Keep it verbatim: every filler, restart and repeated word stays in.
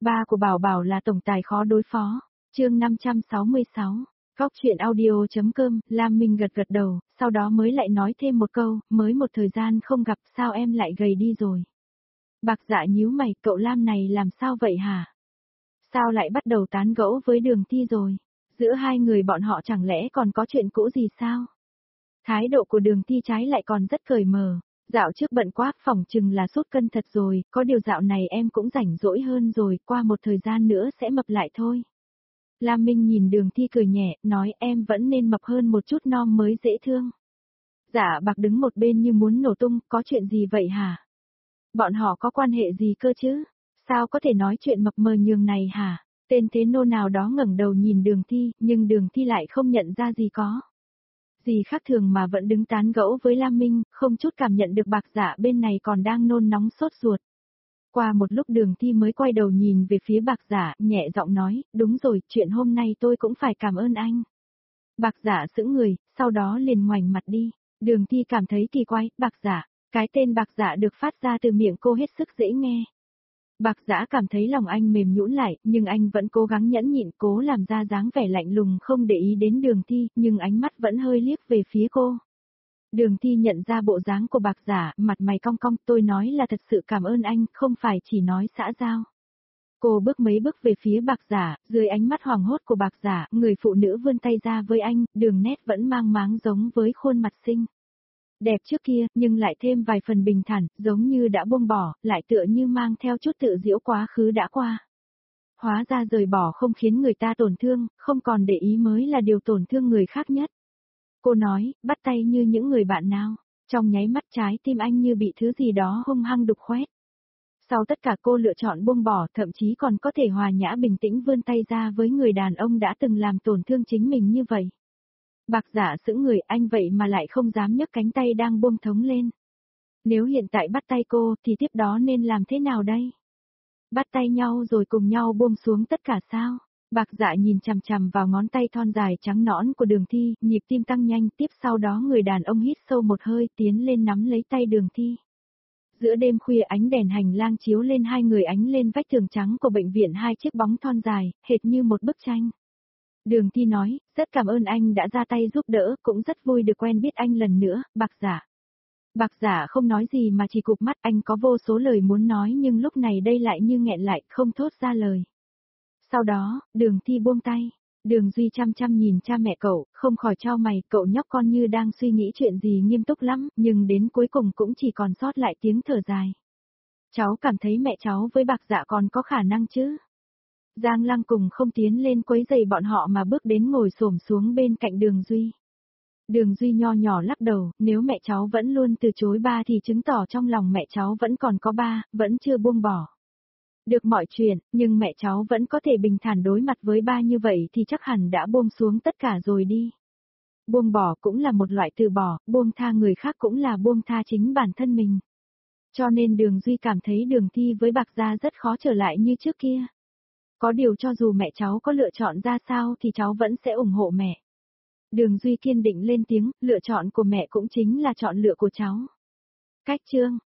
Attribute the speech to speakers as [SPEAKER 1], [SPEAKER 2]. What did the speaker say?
[SPEAKER 1] Ba của Bảo Bảo là tổng tài khó đối phó. Chương năm trăm sáu mươi sáu. Góc truyện audio.com, Lam Minh gật gật đầu, sau đó mới lại nói thêm một câu, mới một thời gian không gặp sao em lại gầy đi rồi. Bạc Dạ nhíu mày, cậu Lam này làm sao vậy hả? Sao lại bắt đầu tán gẫu với Đường Thi rồi? Giữa hai người bọn họ chẳng lẽ còn có chuyện cũ gì sao? Thái độ của Đường Thi trái lại còn rất cởi mở. Dạo trước bận quá, phỏng chừng là sút cân thật rồi, có điều dạo này em cũng rảnh rỗi hơn rồi, qua một thời gian nữa sẽ mập lại thôi. Lam Minh nhìn Đường Thi cười nhẹ, nói em vẫn nên mập hơn một chút non mới dễ thương. Dạ Bạc đứng một bên như muốn nổ tung, có chuyện gì vậy hả? Bọn họ có quan hệ gì cơ chứ? Sao có thể nói chuyện mập mờ nhường này hả? Tên thế nô nào đó ngẩng đầu nhìn Đường Thi, nhưng Đường Thi lại không nhận ra gì có. Gì khác thường mà vẫn đứng tán gẫu với Lam Minh, không chút cảm nhận được Bạc Dạ bên này còn đang nôn nóng sốt ruột. Qua một lúc Đường Thi mới quay đầu nhìn về phía Bạc Dạ, nhẹ giọng nói, đúng rồi, chuyện hôm nay tôi cũng phải cảm ơn anh. Bạc Dạ sững người, sau đó liền ngoảnh mặt đi. Đường Thi cảm thấy kỳ quái, Bạc Dạ, cái tên Bạc Dạ được phát ra từ miệng cô hết sức dễ nghe. Bạc Dạ cảm thấy lòng anh mềm nhũn lại, nhưng anh vẫn cố gắng nhẫn nhịn, cố làm ra dáng vẻ lạnh lùng không để ý đến Đường Thi, nhưng ánh mắt vẫn hơi liếc về phía cô. Đường Thi nhận ra bộ dáng của Bạc Dạ, mặt mày cong cong, tôi nói là thật sự cảm ơn anh, không phải chỉ nói xã giao. Cô bước mấy bước về phía Bạc Dạ, dưới ánh mắt hoảng hốt của Bạc Dạ, người phụ nữ vươn tay ra với anh, đường nét vẫn mang máng giống với khuôn mặt xinh đẹp trước kia, nhưng lại thêm vài phần bình thản, giống như đã buông bỏ, lại tựa như mang theo chút tự giễu quá khứ đã qua. Hóa ra rời bỏ không khiến người ta tổn thương, không còn để ý mới là điều tổn thương người khác nhất. Cô nói, bắt tay như những người bạn nào, trong nháy mắt trái tim anh như bị thứ gì đó hung hăng đục khoét. Sau tất cả cô lựa chọn buông bỏ, thậm chí còn có thể hòa nhã bình tĩnh vươn tay ra với người đàn ông đã từng làm tổn thương chính mình như vậy. Bạc Dạ sững người, anh vậy mà lại không dám nhấc cánh tay đang buông thống lên. Nếu hiện tại bắt tay cô, thì tiếp đó nên làm thế nào đây? Bắt tay nhau rồi cùng nhau buông xuống tất cả sao? Bạc Dạ nhìn chằm chằm vào ngón tay thon dài trắng nõn của Đường Thi, nhịp tim tăng nhanh, tiếp sau đó người đàn ông hít sâu một hơi tiến lên nắm lấy tay Đường Thi. Giữa đêm khuya ánh đèn hành lang chiếu lên hai người ánh lên vách tường trắng của bệnh viện, hai chiếc bóng thon dài, hệt như một bức tranh. Đường Thi nói, rất cảm ơn anh đã ra tay giúp đỡ, cũng rất vui được quen biết anh lần nữa, Bạc Dạ. Bạc Dạ không nói gì mà chỉ cụp mắt, anh có vô số lời muốn nói nhưng lúc này đây lại như nghẹn lại, không thốt ra lời. Sau đó, Đường Thi buông tay. Đường Duy chăm chăm nhìn cha mẹ cậu, không khỏi chau mày, cậu nhóc con như đang suy nghĩ chuyện gì nghiêm túc lắm, nhưng đến cuối cùng cũng chỉ còn sót lại tiếng thở dài. Cháu cảm thấy mẹ cháu với Bạc Dạ còn có khả năng chứ? Giang Lăng cùng không tiến lên quấy rầy bọn họ mà bước đến ngồi xổm xuống bên cạnh Đường Duy. Đường Duy nho nhỏ lắc đầu, nếu mẹ cháu vẫn luôn từ chối ba thì chứng tỏ trong lòng mẹ cháu vẫn còn có ba, vẫn chưa buông bỏ được mọi chuyện, nhưng mẹ cháu vẫn có thể bình thản đối mặt với ba như vậy thì chắc hẳn đã buông xuống tất cả rồi đi. Buông bỏ cũng là một loại từ bỏ, buông tha người khác cũng là buông tha chính bản thân mình. Cho nên Đường Duy cảm thấy Đường Thi với Bạc Gia rất khó trở lại như trước kia. Có điều cho dù mẹ cháu có lựa chọn ra sao thì cháu vẫn sẽ ủng hộ mẹ. Đường Duy kiên định lên tiếng, lựa chọn của mẹ cũng chính là chọn lựa của cháu. Cách chương